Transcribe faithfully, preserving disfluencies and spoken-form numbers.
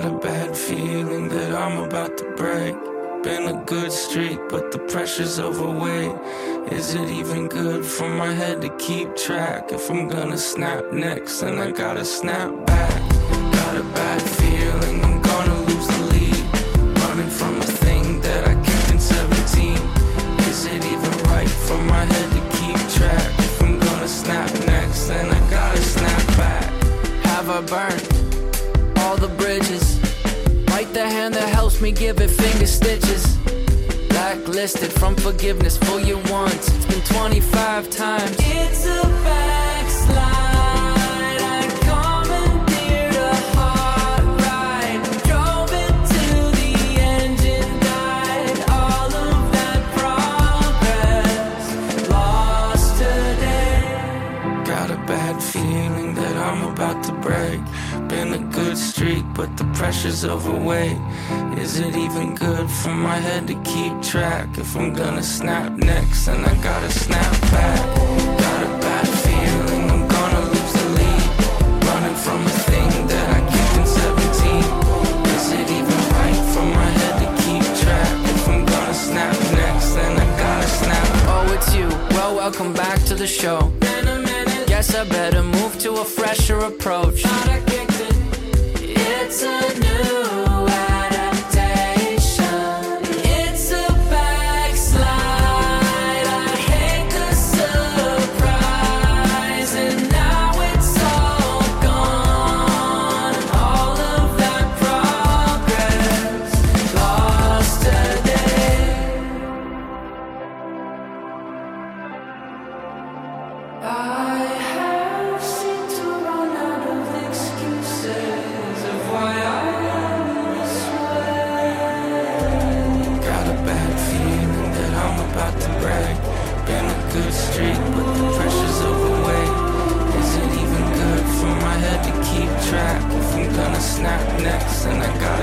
Got a bad feeling that I'm about to break. Been a good streak, but the pressure's overweight. Is it even good for my head to keep track? If I'm gonna snap next, then I gotta snap back. Got a bad feeling I'm gonna lose the lead. Running from a thing that I kept in seventeen. Is it even right for my head to keep track? If I'm gonna snap next, then I gotta snap back. Have I burned all the bridges? Bite the hand that helps me give it finger stitches. Blacklisted from forgiveness for you once. It's been twenty-five times. It's a backslide. I commandeered a hard ride. Drove it till the engine died. All of that progress lost today. Got a bad feeling that I'm about to break. Been a good streak, but the pressure's overweight. Is it even good for my head to keep track? If I'm gonna snap next, then I gotta snap back. Got a bad feeling I'm gonna lose the lead. Running from a thing that I kept in seventeen. Is it even right for my head to keep track? If I'm gonna snap next, then I gotta snap. Oh, it's you. Well, welcome back to the show. Guess I better move to a fresher approach. It's a new adaptation. It's a backslide. I hate the surprise. And now it's all gone. All of that progress lost today. I have seemed to run out of excuses of why I am this way. Got a bad feeling that I'm about to break. Been a good streak, but the pressure's overweight. Is it even good for my head to keep track? If I'm gonna snap next, then I got